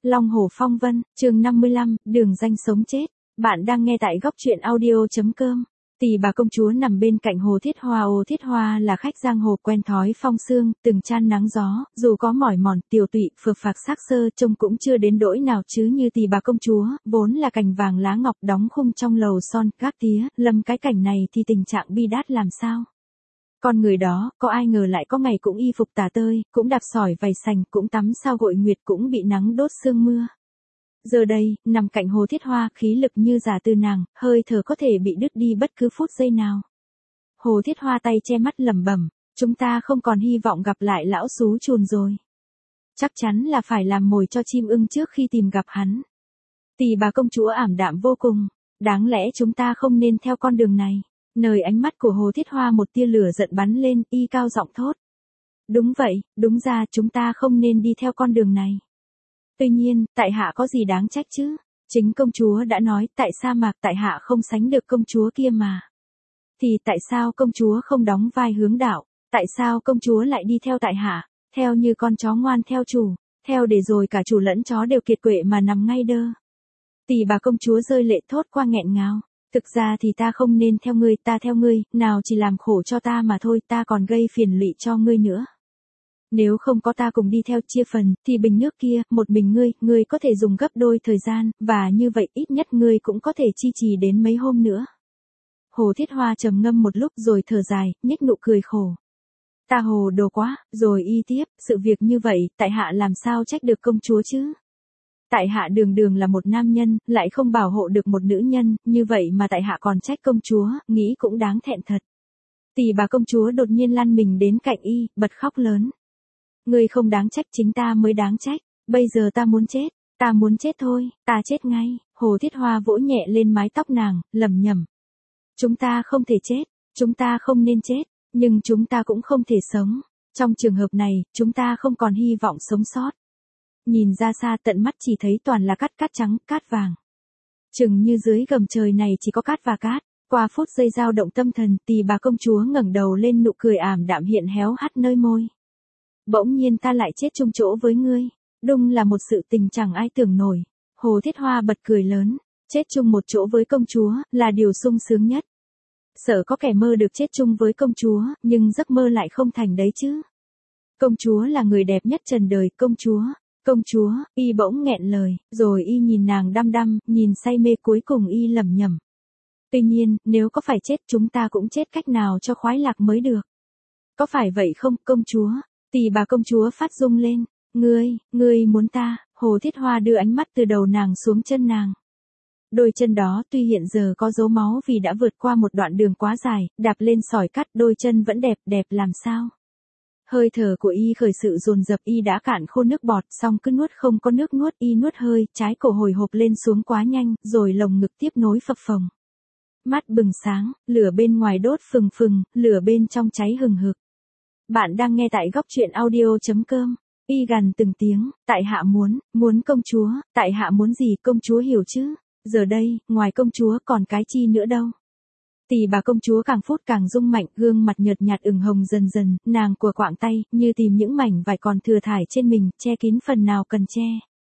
Long Hổ Phong Vân, chương 55, đường danh sống chết. Bạn đang nghe tại góc truyện audio.com. Tỳ bà công chúa nằm bên cạnh Hồ Thiết Hoa. Hồ Thiết Hoa là khách giang hồ quen thói phong sương, từng chan nắng gió, dù có mỏi mòn, tiều tụy, phược phạc xác sơ trông cũng chưa đến đỗi nào chứ như tỳ bà công chúa, vốn là cành vàng lá ngọc đóng khung trong lầu son, gác tía, lâm cái cảnh này thì tình trạng bi đát làm sao. Con người đó, có ai ngờ lại có ngày cũng y phục tả tơi, cũng đạp sỏi vầy sành, cũng tắm sao gội nguyệt, cũng bị nắng đốt sương mưa. Giờ đây, nằm cạnh Hồ Thiết Hoa, khí lực như giả từ nàng, hơi thở có thể bị đứt đi bất cứ phút giây nào. Hồ Thiết Hoa tay che mắt lẩm bẩm, chúng ta không còn hy vọng gặp lại lão xú chùn rồi. Chắc chắn là phải làm mồi cho chim ưng trước khi tìm gặp hắn. Tỳ bà công chúa ảm đạm vô cùng, đáng lẽ chúng ta không nên theo con đường này. Nơi ánh mắt của Hồ Thiết Hoa một tia lửa giận bắn lên, y cao giọng thốt. Đúng vậy, đúng ra chúng ta không nên đi theo con đường này. Tuy nhiên, tại hạ có gì đáng trách chứ? Chính công chúa đã nói, tại sa mạc tại hạ không sánh được công chúa kia mà. Thì tại sao công chúa không đóng vai hướng đạo? Tại sao công chúa lại đi theo tại hạ? Theo như con chó ngoan theo chủ, theo để rồi cả chủ lẫn chó đều kiệt quệ mà nằm ngay đơ. Tỳ bà công chúa rơi lệ thốt qua nghẹn ngào. Thực ra thì ta không nên theo ngươi, ta theo ngươi, nào chỉ làm khổ cho ta mà thôi, ta còn gây phiền lụy cho ngươi nữa. Nếu không có ta cùng đi theo chia phần, thì bình nước kia, một mình ngươi có thể dùng gấp đôi thời gian, và như vậy ít nhất ngươi cũng có thể chi trì đến mấy hôm nữa. Hồ Thiết Hoa trầm ngâm một lúc rồi thở dài, nhếch nụ cười khổ. Ta hồ đồ quá, rồi y tiếp, sự việc như vậy, tại hạ làm sao trách được công chúa chứ? Tại hạ đường đường là một nam nhân, lại không bảo hộ được một nữ nhân, như vậy mà tại hạ còn trách công chúa, nghĩ cũng đáng thẹn thật. Tỳ bà công chúa đột nhiên lăn mình đến cạnh y, bật khóc lớn. Ngươi không đáng trách, chính ta mới đáng trách, bây giờ ta muốn chết thôi, ta chết ngay. Hồ Thiết Hoa vỗ nhẹ lên mái tóc nàng, lẩm nhẩm. Chúng ta không thể chết, chúng ta không nên chết, nhưng chúng ta cũng không thể sống. Trong trường hợp này, chúng ta không còn hy vọng sống sót. Nhìn ra xa tận mắt chỉ thấy toàn là cát trắng, cát vàng. Chừng như dưới gầm trời này chỉ có cát và cát. Qua phút giây dao động tâm thần, tỳ bà công chúa ngẩng đầu lên, nụ cười ảm đạm hiện héo hắt nơi môi. Bỗng nhiên ta lại chết chung chỗ với ngươi. Đúng là một sự tình chẳng ai tưởng nổi. Hồ Thiết Hoa bật cười lớn. Chết chung một chỗ với công chúa, là điều sung sướng nhất. Sợ có kẻ mơ được chết chung với công chúa, nhưng giấc mơ lại không thành đấy chứ. Công chúa là người đẹp nhất trần đời, công chúa, y bỗng nghẹn lời, rồi y nhìn nàng đăm đăm, nhìn say mê, cuối cùng y lẩm nhẩm. Tuy nhiên, nếu có phải chết chúng ta cũng chết cách nào cho khoái lạc mới được. Có phải vậy không, công chúa? Tỳ bà công chúa phát rung lên. Ngươi muốn ta? Hồ Thiết Hoa đưa ánh mắt từ đầu nàng xuống chân nàng. Đôi chân đó tuy hiện giờ có dấu máu vì đã vượt qua một đoạn đường quá dài, đạp lên sỏi cát, đôi chân vẫn đẹp làm sao? Hơi thở của y khởi sự dồn dập, y đã cạn khô nước bọt, xong cứ nuốt không có nước nuốt, y nuốt hơi, trái cổ hồi hộp lên xuống quá nhanh, rồi lồng ngực tiếp nối phập phồng. Mắt bừng sáng, lửa bên ngoài đốt phừng phừng, lửa bên trong cháy hừng hực. Bạn đang nghe tại góc truyện audio.com. Y gằn từng tiếng, tại hạ muốn công chúa, tại hạ muốn gì công chúa hiểu chứ, giờ đây, ngoài công chúa còn cái chi nữa đâu. Tỳ bà công chúa càng phút càng rung mạnh, gương mặt nhợt nhạt ửng hồng dần dần, nàng của quạng tay, như tìm những mảnh vải còn thừa thải trên mình, che kín phần nào cần che.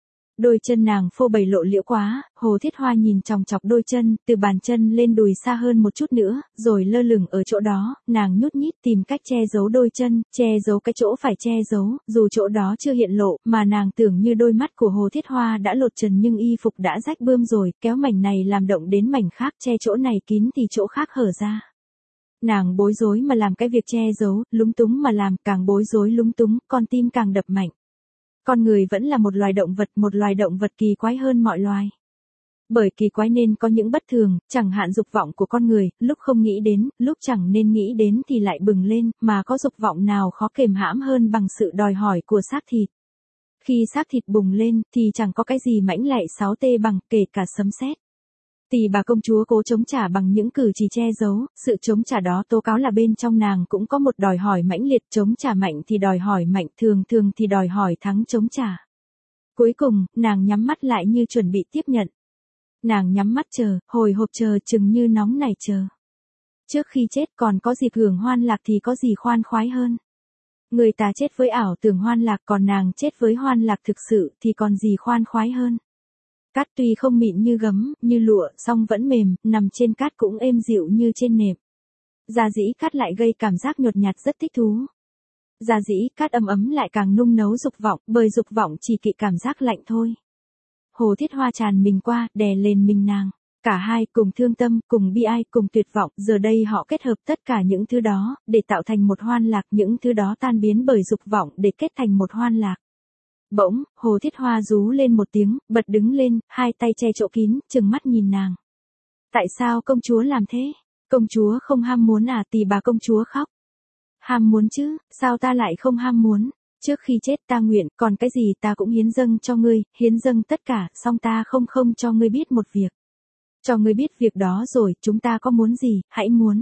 Đôi chân nàng phô bày lộ liễu quá, Hồ Thiết Hoa nhìn chòng chọc đôi chân, từ bàn chân lên đùi xa hơn một chút nữa, rồi lơ lửng ở chỗ đó, nàng nhút nhít tìm cách che giấu đôi chân, che giấu cái chỗ phải che giấu, dù chỗ đó chưa hiện lộ, mà nàng tưởng như đôi mắt của Hồ Thiết Hoa đã lột trần nhưng y phục đã rách bươm rồi, kéo mảnh này làm động đến mảnh khác, che chỗ này kín thì chỗ khác hở ra. Nàng bối rối mà làm cái việc che giấu, lúng túng mà làm, càng bối rối lúng túng, con tim càng đập mạnh. Con người vẫn là một loài động vật kỳ quái hơn mọi loài. Bởi kỳ quái nên có những bất thường, chẳng hạn dục vọng của con người, lúc không nghĩ đến, lúc chẳng nên nghĩ đến thì lại bừng lên, mà có dục vọng nào khó kềm hãm hơn bằng sự đòi hỏi của xác thịt. Khi xác thịt bùng lên, thì chẳng có cái gì mãnh lạy sáu tê bằng, kể cả sấm sét. Tỳ bà công chúa cố chống trả bằng những cử chỉ che giấu, sự chống trả đó tố cáo là bên trong nàng cũng có một đòi hỏi mãnh liệt, chống trả mạnh thì đòi hỏi mạnh, thường thì đòi hỏi thắng chống trả. Cuối cùng, nàng nhắm mắt lại như chuẩn bị tiếp nhận. Nàng nhắm mắt chờ, hồi hộp chờ, chừng như nóng nảy chờ. Trước khi chết còn có dịp hưởng hoan lạc thì có gì khoan khoái hơn. Người ta chết với ảo tưởng hoan lạc, còn nàng chết với hoan lạc thực sự thì còn gì khoan khoái hơn. Cát tuy không mịn như gấm, như lụa, song vẫn mềm, nằm trên cát cũng êm dịu như trên nệm. Gia dĩ cát lại gây cảm giác nhột nhạt rất thích thú. Gia dĩ cát ấm ấm lại càng nung nấu dục vọng, bởi dục vọng chỉ kỵ cảm giác lạnh thôi. Hồ Thiết Hoa tràn mình qua, đè lên mình nàng. Cả hai cùng thương tâm, cùng bi ai, cùng tuyệt vọng, giờ đây họ kết hợp tất cả những thứ đó, để tạo thành một hoan lạc, những thứ đó tan biến bởi dục vọng để kết thành một hoan lạc. Bỗng, Hồ Thiết Hoa rú lên một tiếng, bật đứng lên, hai tay che chỗ kín, trừng mắt nhìn nàng. Tại sao công chúa làm thế? Công chúa không ham muốn à? Tỳ bà công chúa khóc. Ham muốn chứ, sao ta lại không ham muốn? Trước khi chết ta nguyện, còn cái gì ta cũng hiến dâng cho ngươi, hiến dâng tất cả, song ta không cho ngươi biết một việc. Cho ngươi biết việc đó rồi, chúng ta có muốn gì, hãy muốn.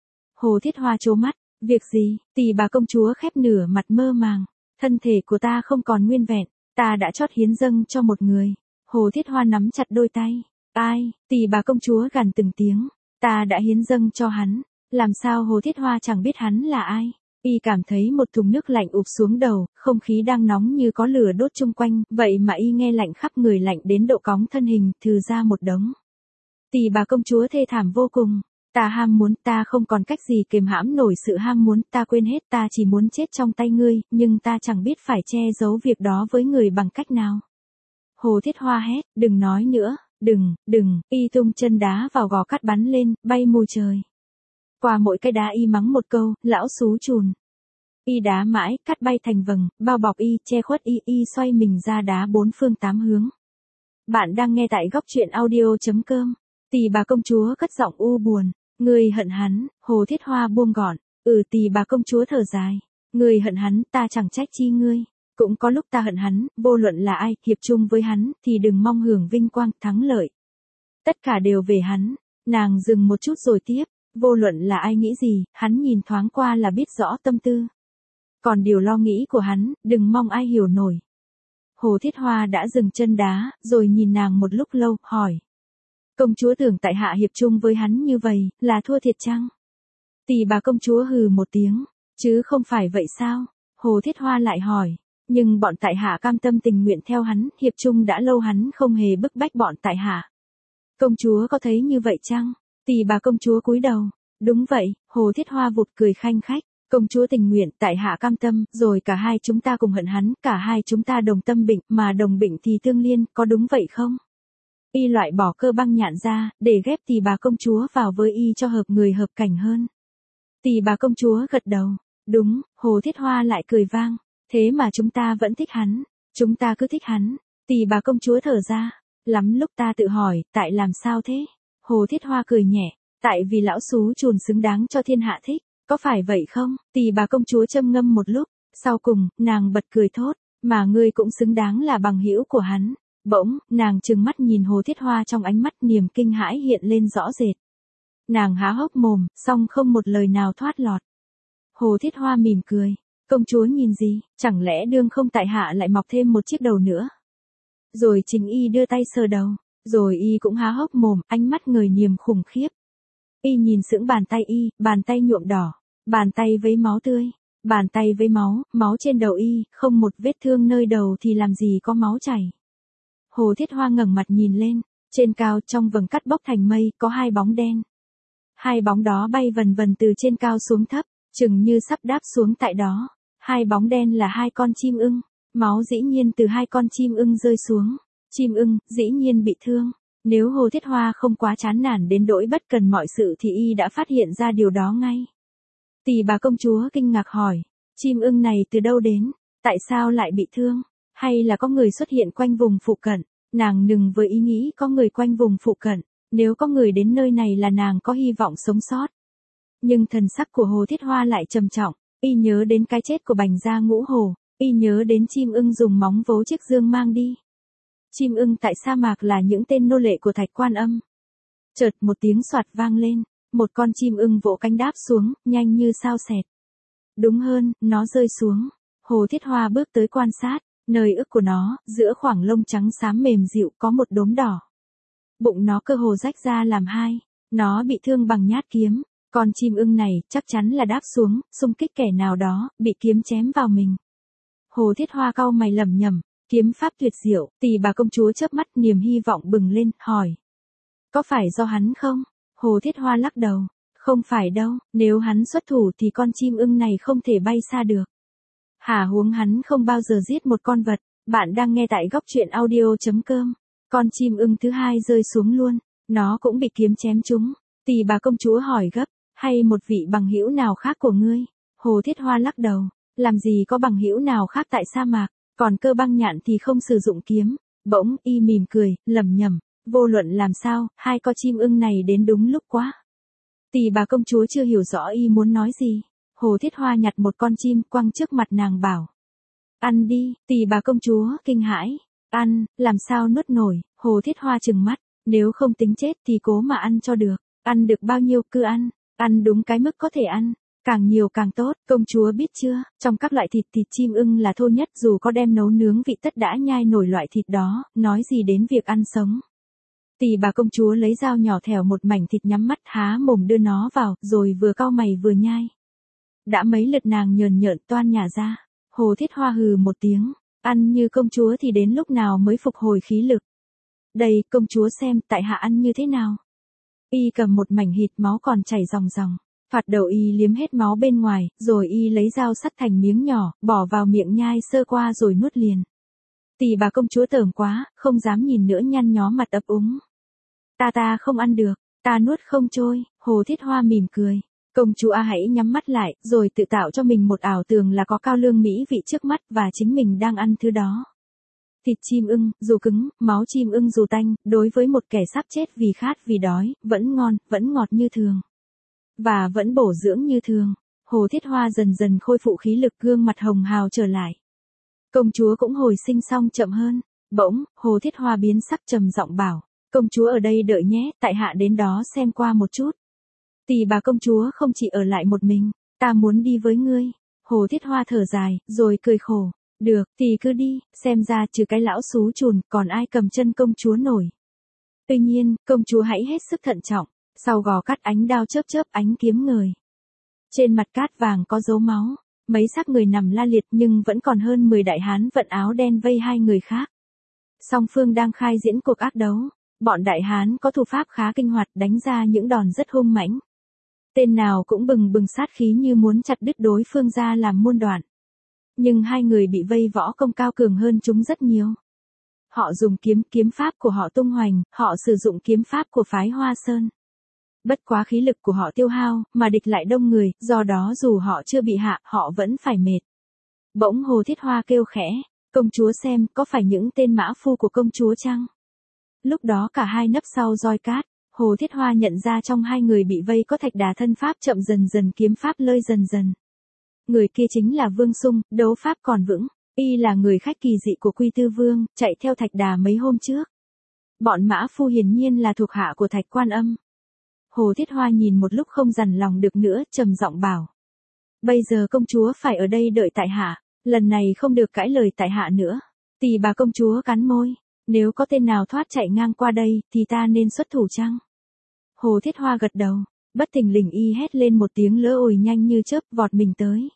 Hồ Thiết Hoa trố mắt, việc gì? Tỳ bà công chúa khép nửa mặt mơ màng. Thân thể của ta không còn nguyên vẹn, ta đã chót hiến dâng cho một người. Hồ Thiết Hoa nắm chặt đôi tay. Ai? Tỳ bà công chúa gằn từng tiếng. Ta đã hiến dâng cho hắn. Làm sao Hồ Thiết Hoa chẳng biết hắn là ai? Y cảm thấy một thùng nước lạnh ụp xuống đầu, không khí đang nóng như có lửa đốt chung quanh, vậy mà y nghe lạnh khắp người, lạnh đến độ cóng thân hình, thừ ra một đống. Tỳ bà công chúa thê thảm vô cùng. Ta ham muốn, ta không còn cách gì kiềm hãm nổi sự ham muốn, ta quên hết, ta chỉ muốn chết trong tay ngươi, nhưng ta chẳng biết phải che giấu việc đó với người bằng cách nào. Hồ Thiết Hoa hét, đừng nói nữa, đừng, y tung chân đá vào gò cát bắn lên, bay mù trời. Qua mỗi cái đá y mắng một câu, lão xú chùn. Y đá mãi, cát bay thành vầng, bao bọc y, che khuất y xoay mình ra đá bốn phương tám hướng. Bạn đang nghe tại góc truyện audio.com. Tỳ bà công chúa cất giọng u buồn. Ngươi hận hắn, Hồ Thiết Hoa buông gọn. Tỳ bà công chúa thở dài. Ngươi hận hắn, ta chẳng trách chi ngươi. Cũng có lúc ta hận hắn, vô luận là ai, hiệp chung với hắn, thì đừng mong hưởng vinh quang, thắng lợi. Tất cả đều về hắn. Nàng dừng một chút rồi tiếp. Vô luận là ai nghĩ gì, hắn nhìn thoáng qua là biết rõ tâm tư. Còn điều lo nghĩ của hắn, đừng mong ai hiểu nổi. Hồ Thiết Hoa đã dừng chân đá, rồi nhìn nàng một lúc lâu, hỏi. Công chúa tưởng tại hạ hiệp chung với hắn như vậy, là thua thiệt chăng? Tỳ bà công chúa hừ một tiếng, chứ không phải vậy sao? Hồ Thiết Hoa lại hỏi, nhưng bọn tại hạ cam tâm tình nguyện theo hắn, hiệp chung đã lâu, hắn không hề bức bách bọn tại hạ. Công chúa có thấy như vậy chăng? Tỳ bà công chúa cúi đầu, đúng vậy, Hồ Thiết Hoa vụt cười khanh khách. Công chúa tình nguyện, tại hạ cam tâm, rồi cả hai chúng ta cùng hận hắn, cả hai chúng ta đồng tâm bệnh, mà đồng bệnh thì tương liên, có đúng vậy không? Y loại bỏ cơ băng nhạn ra, để ghép tỳ bà công chúa vào với y cho hợp người hợp cảnh hơn. Tỳ bà công chúa gật đầu, đúng, Hồ Thiết Hoa lại cười vang, thế mà chúng ta vẫn thích hắn, chúng ta cứ thích hắn. Tỳ bà công chúa thở ra, lắm lúc ta tự hỏi, tại làm sao thế? Hồ Thiết Hoa cười nhẹ, tại vì lão xú chùn xứng đáng cho thiên hạ thích. Có phải vậy không? Tỳ bà công chúa châm ngâm một lúc, sau cùng, nàng bật cười thốt, mà ngươi cũng xứng đáng là bằng hữu của hắn. Bỗng, nàng trừng mắt nhìn Hồ Thiết Hoa, trong ánh mắt niềm kinh hãi hiện lên rõ rệt. Nàng há hốc mồm, song không một lời nào thoát lọt. Hồ Thiết Hoa mỉm cười, công chúa nhìn gì, chẳng lẽ đương không tại hạ lại mọc thêm một chiếc đầu nữa? Rồi chính y đưa tay sờ đầu, rồi y cũng há hốc mồm, ánh mắt ngời niềm khủng khiếp. Y nhìn sững bàn tay y, bàn tay nhuộm đỏ, bàn tay với máu tươi, bàn tay với máu trên đầu y, không một vết thương nơi đầu thì làm gì có máu chảy. Hồ Thiết Hoa ngẩng mặt nhìn lên, trên cao trong vầng cát bốc thành mây, có hai bóng đen. Hai bóng đó bay vần vần từ trên cao xuống thấp, chừng như sắp đáp xuống tại đó. Hai bóng đen là hai con chim ưng, máu dĩ nhiên từ hai con chim ưng rơi xuống. Chim ưng, dĩ nhiên bị thương. Nếu Hồ Thiết Hoa không quá chán nản đến nỗi bất cần mọi sự thì y đã phát hiện ra điều đó ngay. Tỳ bà công chúa kinh ngạc hỏi, chim ưng này từ đâu đến, tại sao lại bị thương, hay là có người xuất hiện quanh vùng phụ cận? Nàng ngừng với ý nghĩ có người quanh vùng phụ cận, nếu có người đến nơi này là nàng có hy vọng sống sót. Nhưng thần sắc của Hồ Thiết Hoa lại trầm trọng, y nhớ đến cái chết của Bành Gia Ngũ Hồ, y nhớ đến chim ưng dùng móng vỗ chiếc dương mang đi. Chim ưng tại sa mạc là những tên nô lệ của Thạch Quan Âm. Chợt một tiếng soạt vang lên, một con chim ưng vỗ cánh đáp xuống, nhanh như sao xẹt. Đúng hơn, nó rơi xuống. Hồ Thiết Hoa bước tới quan sát, nơi ức của nó, giữa khoảng lông trắng xám mềm dịu có một đốm đỏ. Bụng nó cơ hồ rách ra làm hai, nó bị thương bằng nhát kiếm, Con chim ưng này chắc chắn là đáp xuống, xung kích kẻ nào đó, bị kiếm chém vào mình. Hồ Thiết Hoa cau mày lẩm nhẩm, kiếm pháp tuyệt diệu, Tỳ bà công chúa chớp mắt niềm hy vọng bừng lên, hỏi. Có phải do hắn không? Hồ Thiết Hoa lắc đầu. Không phải đâu, nếu hắn xuất thủ thì con chim ưng này không thể bay xa được. Hả huống hắn không bao giờ giết một con vật. Bạn đang nghe tại góc truyện audio.com. Con chim ưng thứ hai rơi xuống luôn, nó cũng bị kiếm chém trúng. Tỳ bà công chúa hỏi gấp, hay một vị bằng hữu nào khác của ngươi? Hồ Thiết Hoa lắc đầu, làm gì có bằng hữu nào khác tại sa mạc, còn Cơ Băng Nhạn thì không sử dụng kiếm. Bỗng y mỉm cười, lẩm nhẩm, vô luận làm sao, hai con chim ưng này đến đúng lúc quá. Tỳ bà công chúa chưa hiểu rõ y muốn nói gì. Hồ Thiết Hoa nhặt một con chim quăng trước mặt nàng bảo. Ăn đi, Tỳ bà công chúa kinh hãi. Ăn, làm sao nuốt nổi? Hồ Thiết Hoa trừng mắt, nếu không tính chết thì cố mà ăn cho được. Ăn được bao nhiêu cứ ăn, ăn đúng cái mức có thể ăn. Càng nhiều càng tốt, công chúa biết chưa, trong các loại thịt chim ưng là thô nhất, dù có đem nấu nướng vị tất đã nhai nổi loại thịt đó, nói gì đến việc ăn sống. Tỳ bà công chúa lấy dao nhỏ thèo một mảnh thịt nhắm mắt há mồm đưa nó vào, rồi vừa cau mày vừa nhai. Đã mấy lượt nàng nhờn nhợn toan nhả ra. Hồ Thiết Hoa hừ một tiếng, ăn như công chúa thì đến lúc nào mới phục hồi khí lực. Đây, công chúa xem, tại hạ ăn như thế nào. Y cầm một mảnh thịt máu còn chảy ròng ròng. Thoạt đầu y liếm hết máu bên ngoài, rồi y lấy dao sắt thành miếng nhỏ, bỏ vào miệng nhai sơ qua rồi nuốt liền. Tỳ bà công chúa tởm quá, không dám nhìn nữa, nhăn nhó mặt ấp úng. Ta không ăn được, ta nuốt không trôi. Hồ Thiết Hoa mỉm cười. Công chúa hãy nhắm mắt lại, rồi tự tạo cho mình một ảo tưởng là có cao lương mỹ vị trước mắt và chính mình đang ăn thứ đó. Thịt chim ưng, dù cứng, máu chim ưng dù tanh, đối với một kẻ sắp chết vì khát vì đói, vẫn ngon, vẫn ngọt như thường. Và vẫn bổ dưỡng như thường. Hồ Thiết Hoa dần dần khôi phục khí lực, gương mặt hồng hào trở lại. Công chúa cũng hồi sinh xong chậm hơn. Bỗng, Hồ Thiết Hoa biến sắc trầm giọng bảo. Công chúa ở đây đợi nhé, tại hạ đến đó xem qua một chút. Tỳ bà công chúa không chỉ ở lại một mình, ta muốn đi với ngươi. Hồ Thiết Hoa thở dài, rồi cười khổ. Được, thì cứ đi, xem ra trừ cái lão xú chùn, còn ai cầm chân công chúa nổi. Tuy nhiên, công chúa hãy hết sức thận trọng, sau gò cắt ánh đao chớp chớp ánh kiếm ngời. Trên mặt cát vàng có dấu máu, mấy xác người nằm la liệt nhưng vẫn còn hơn 10 đại hán vận áo đen vây hai người khác. Song phương đang khai diễn cuộc ác đấu, bọn đại hán có thủ pháp khá kinh hoạt, đánh ra những đòn rất hung mãnh. Tên nào cũng bừng bừng sát khí như muốn chặt đứt đối phương ra làm muôn đoạn. Nhưng hai người bị vây võ công cao cường hơn chúng rất nhiều. Họ dùng kiếm pháp của họ tung hoành, họ sử dụng kiếm pháp của phái Hoa Sơn. Bất quá khí lực của họ tiêu hao, mà địch lại đông người, do đó dù họ chưa bị hạ, họ vẫn phải mệt. Bỗng Hồ Thiết Hoa kêu khẽ, công chúa xem, có phải những tên mã phu của công chúa chăng? Lúc đó cả hai nấp sau roi cát. Hồ Thiết Hoa nhận ra trong hai người bị vây có Thạch Đà thân pháp chậm dần dần, kiếm pháp lơi dần dần. Người kia chính là Vương Sung, đấu pháp còn vững. Y là người khách kỳ dị của Quy Tư Vương, chạy theo Thạch Đà mấy hôm trước. Bọn mã phu hiển nhiên là thuộc hạ của Thạch Quan Âm. Hồ Thiết Hoa nhìn một lúc không dằn lòng được nữa, trầm giọng bảo. Bây giờ công chúa phải ở đây đợi tại hạ, lần này không được cãi lời tại hạ nữa. Tỳ bà công chúa cắn môi. Nếu có tên nào thoát chạy ngang qua đây, thì ta nên xuất thủ chăng? Hồ Thiết Hoa gật đầu, bất thình lình y hét lên một tiếng lỡ ồi nhanh như chớp vọt mình tới.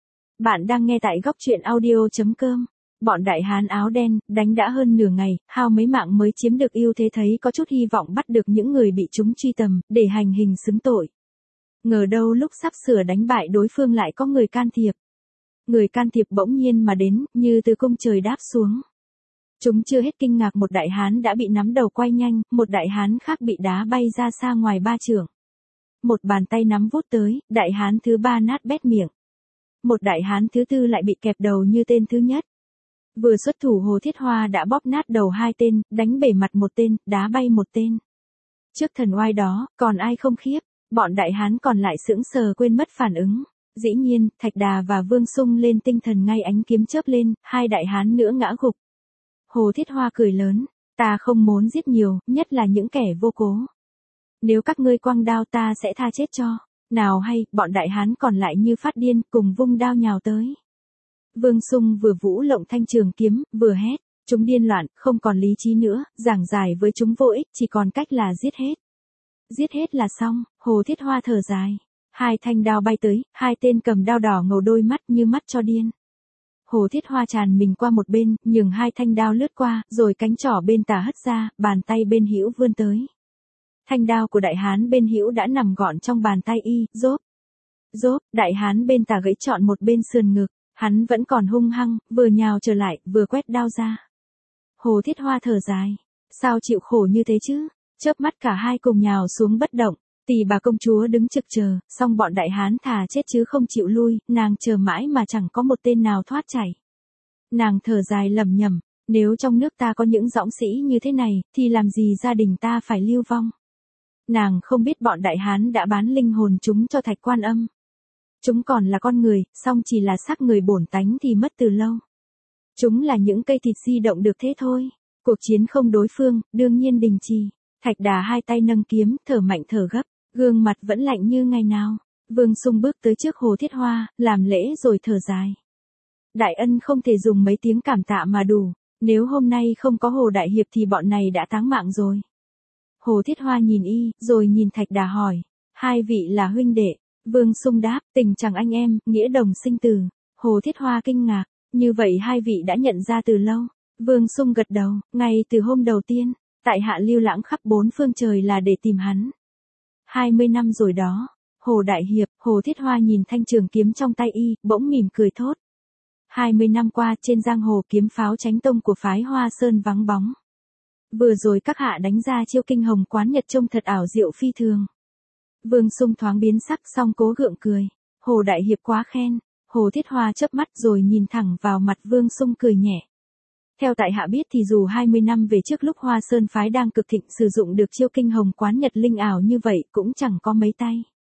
Bạn đang nghe tại góc truyện audio.com. Bọn đại hán áo đen, đánh đã hơn nửa ngày, hao mấy mạng mới chiếm được ưu thế, thấy có chút hy vọng bắt được những người bị chúng truy tầm, để hành hình xứng tội. Ngờ đâu lúc sắp sửa đánh bại đối phương lại có người can thiệp. Người can thiệp bỗng nhiên mà đến, như từ cung trời đáp xuống. Chúng chưa hết kinh ngạc, một đại hán đã bị nắm đầu quay nhanh, một đại hán khác bị đá bay ra xa ngoài 3 trượng. Một bàn tay nắm vút tới, đại hán thứ 3 nát bét miệng. Một đại hán thứ 4 lại bị kẹp đầu như tên thứ nhất. Vừa xuất thủ Hồ Thiết Hoa đã bóp nát đầu 2 tên, đánh bể mặt 1 tên, đá bay 1 tên. Trước thần oai đó, còn ai không khiếp, bọn đại hán còn lại sững sờ quên mất phản ứng. Dĩ nhiên, Thạch Đà và Vương Sung lên tinh thần ngay, ánh kiếm chớp lên, 2 đại hán nữa ngã gục. Hồ Thiết Hoa cười lớn, ta không muốn giết nhiều, nhất là những kẻ vô cố. Nếu các ngươi quăng đao ta sẽ tha chết cho. Nào hay, bọn đại hán còn lại như phát điên, cùng vung đao nhào tới. Vương Sung vừa vũ lộng thanh trường kiếm, vừa hét, chúng điên loạn, không còn lý trí nữa, giảng giải với chúng vô ích, chỉ còn cách là giết hết. Giết hết là xong. Hồ Thiết Hoa thở dài. Hai thanh đao bay tới, hai tên cầm đao đỏ ngầu đôi mắt như mắt cho điên. Hồ Thiết Hoa tràn mình qua một bên, nhường hai thanh đao lướt qua, rồi cánh trỏ bên tả hất ra, bàn tay bên hữu vươn tới. Thanh đao của đại hán bên hữu đã nằm gọn trong bàn tay y, rốp. Rốp, đại hán bên tả gãy trọn một bên sườn ngực, hắn vẫn còn hung hăng, vừa nhào trở lại, vừa quét đao ra. Hồ Thiết Hoa thở dài, sao chịu khổ như thế chứ, chớp mắt cả hai cùng nhào xuống bất động. Tỷ bà công chúa đứng trực chờ, xong bọn đại hán thà chết chứ không chịu lui, nàng chờ mãi mà chẳng có một tên nào thoát chảy. Nàng thở dài lẩm nhẩm, nếu trong nước ta có những dõng sĩ như thế này, thì làm gì gia đình ta phải lưu vong. Nàng không biết bọn đại hán đã bán linh hồn chúng cho Thạch Quan Âm. Chúng còn là con người, song chỉ là xác người bổn tánh thì mất từ lâu. Chúng là những cây thịt di động được thế thôi. Cuộc chiến không đối phương, đương nhiên đình trì. Thạch Đà hai tay nâng kiếm, thở mạnh thở gấp, gương mặt vẫn lạnh như ngày nào. Vương Sung bước tới trước Hồ Thiết Hoa, làm lễ rồi thở dài. Đại ân không thể dùng mấy tiếng cảm tạ mà đủ, nếu hôm nay không có Hồ Đại Hiệp thì bọn này đã táng mạng rồi. Hồ Thiết Hoa nhìn y, rồi nhìn Thạch Đà hỏi, hai vị là huynh đệ. Vương Sung đáp, tình chẳng anh em, nghĩa đồng sinh tử. Hồ Thiết Hoa kinh ngạc, như vậy hai vị đã nhận ra từ lâu. Vương Sung gật đầu, ngay từ hôm đầu tiên, tại hạ lưu lãng khắp bốn phương trời là để tìm hắn. 20 năm rồi đó. Hồ Đại Hiệp, Hồ Thiết Hoa nhìn thanh trường kiếm trong tay y, bỗng mỉm cười thốt. 20 năm qua trên giang hồ kiếm pháo chánh tông của phái Hoa Sơn vắng bóng. Vừa rồi các hạ đánh ra chiêu kinh hồng quán nhật trông thật ảo diệu phi thường. Vương Sung thoáng biến sắc xong cố gượng cười. Hồ Đại Hiệp quá khen. Hồ Thiết Hoa chớp mắt rồi nhìn thẳng vào mặt Vương Sung cười nhẹ. Theo tại hạ biết thì dù 20 năm về trước lúc Hoa Sơn phái đang cực thịnh sử dụng được chiêu kinh hồng quán nhật linh ảo như vậy cũng chẳng có mấy tay.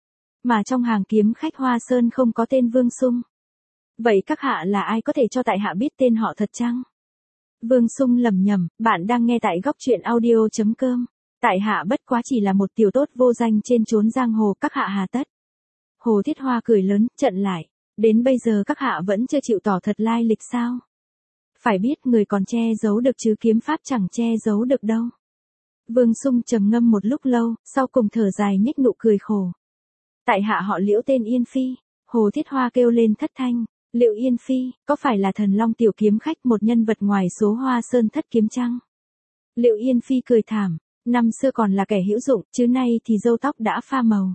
Mà trong hàng kiếm khách Hoa Sơn không có tên Vương Sung. Vậy các hạ là ai có thể cho tại hạ biết tên họ thật chăng? Vương Sung lẩm nhẩm, bạn đang nghe tại góc truyện audio.com. Tại hạ bất quá chỉ là một tiểu tốt vô danh trên chốn giang hồ, các hạ hà tất. Hồ Thiết Hoa cười lớn, chặn lại. Đến bây giờ các hạ vẫn chưa chịu tỏ thật lai lịch sao? Phải biết người còn che giấu được chứ kiếm pháp chẳng che giấu được đâu. Vương Sung trầm ngâm một lúc lâu, sau cùng thở dài nhếch nụ cười khổ. Tại hạ họ Liễu tên Yên Phi. Hồ Thiết Hoa kêu lên thất thanh. Liệu Yên Phi, có phải là thần long tiểu kiếm khách một nhân vật ngoài số Hoa Sơn thất kiếm chăng? Liệu Yên Phi cười thảm. Năm xưa còn là kẻ hữu dụng, chứ nay thì râu tóc đã pha màu.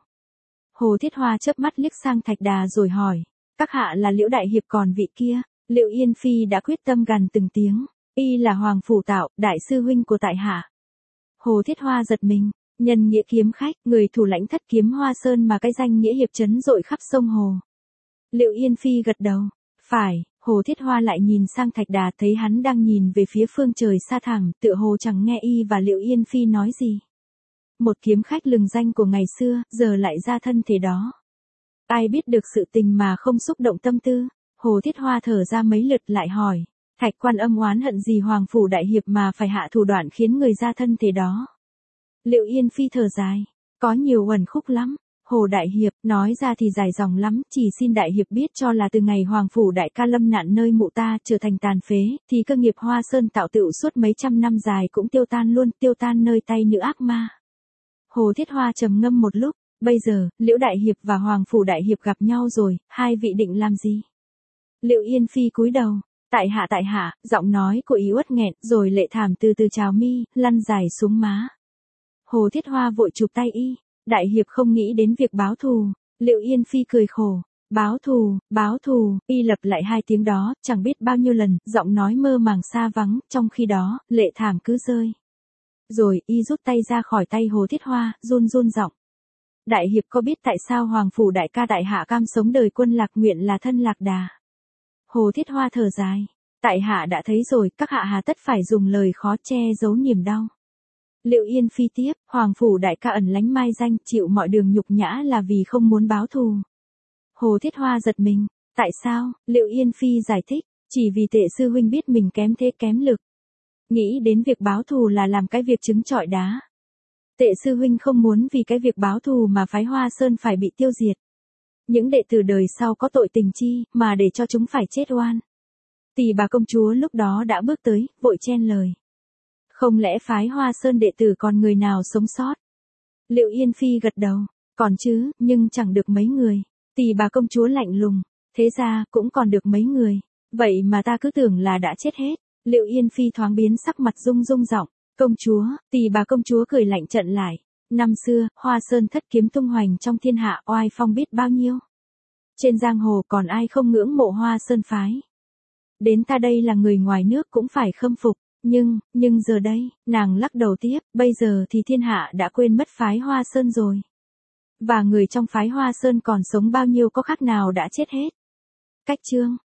Hồ Thiết Hoa chớp mắt liếc sang Thạch Đà rồi hỏi. Các hạ là Liễu Đại Hiệp còn vị kia. Liệu Yên Phi đã quyết tâm gằn từng tiếng. Y là Hoàng Phủ Tạo, đại sư huynh của tại hạ. Hồ Thiết Hoa giật mình. Nhân nghĩa kiếm khách, người thủ lãnh thất kiếm Hoa Sơn mà cái danh nghĩa hiệp chấn rội khắp sông hồ. Liệu Yên Phi gật đầu. Phải. Hồ Thiết Hoa lại nhìn sang Thạch Đà thấy hắn đang nhìn về phía phương trời xa thẳm, tựa hồ chẳng nghe y và Liệu Yên Phi nói gì. Một kiếm khách lừng danh của ngày xưa, giờ lại ra thân thế đó. Ai biết được sự tình mà không xúc động tâm tư. Hồ Thiết Hoa thở ra mấy lượt lại hỏi. Thạch Quan Âm oán hận gì Hoàng Phủ Đại Hiệp mà phải hạ thủ đoạn khiến người ra thân thế đó. Liệu Yên Phi thở dài. Có nhiều uẩn khúc lắm. Hồ Đại Hiệp, nói ra thì dài dòng lắm, chỉ xin Đại Hiệp biết cho là từ ngày Hoàng Phủ Đại ca lâm nạn nơi mụ ta trở thành tàn phế, thì cơ nghiệp Hoa Sơn tạo tựu suốt mấy trăm năm dài cũng tiêu tan luôn, tiêu tan nơi tay nữ ác ma. Hồ Thiết Hoa trầm ngâm một lúc, bây giờ, Liễu Đại Hiệp và Hoàng Phủ Đại Hiệp gặp nhau rồi, hai vị định làm gì? Liệu Yên Phi cúi đầu, tại hạ, giọng nói của ý uất nghẹn, rồi lệ thảm từ từ trào mi, lăn dài xuống má. Hồ Thiết Hoa vội chụp tay y. Đại Hiệp không nghĩ đến việc báo thù. Liệu Yên Phi cười khổ. Báo thù, y lặp lại hai tiếng đó, chẳng biết bao nhiêu lần, giọng nói mơ màng xa vắng, trong khi đó, lệ thảm cứ rơi. Rồi, y rút tay ra khỏi tay Hồ Thiết Hoa, run giọng. Đại Hiệp có biết tại sao Hoàng Phủ Đại ca tại hạ cam sống đời quân lạc nguyện là thân lạc đà? Hồ Thiết Hoa thở dài. Tại hạ đã thấy rồi, các hạ hà tất phải dùng lời khó che giấu niềm đau. Liệu Yên Phi tiếp, Hoàng Phủ Đại ca ẩn lánh mai danh, chịu mọi đường nhục nhã là vì không muốn báo thù. Hồ Thiết Hoa giật mình. Tại sao? Liệu Yên Phi giải thích. Chỉ vì Tệ sư huynh biết mình kém thế kém lực. Nghĩ đến việc báo thù là làm cái việc trứng trọi đá. Tệ sư huynh không muốn vì cái việc báo thù mà phái Hoa Sơn phải bị tiêu diệt. Những đệ tử đời sau có tội tình chi, mà để cho chúng phải chết oan. Tỷ bà công chúa lúc đó đã bước tới, vội chen lời. Không lẽ phái Hoa Sơn đệ tử còn người nào sống sót? Liệu Yên Phi gật đầu. Còn chứ, nhưng chẳng được mấy người. Tỷ bà công chúa lạnh lùng. Thế ra, cũng còn được mấy người. Vậy mà ta cứ tưởng là đã chết hết. Liệu Yên Phi thoáng biến sắc mặt rung rung giọng. Công chúa, tỷ bà công chúa cười lạnh trận lại. Năm xưa, Hoa Sơn thất kiếm tung hoành trong thiên hạ oai phong biết bao nhiêu. Trên giang hồ còn ai không ngưỡng mộ Hoa Sơn phái. Đến ta đây là người ngoài nước cũng phải khâm phục. Nhưng giờ đây, nàng lắc đầu tiếp, bây giờ thì thiên hạ đã quên mất phái Hoa Sơn rồi. Và người trong phái Hoa Sơn còn sống bao nhiêu có khác nào đã chết hết. Cách chương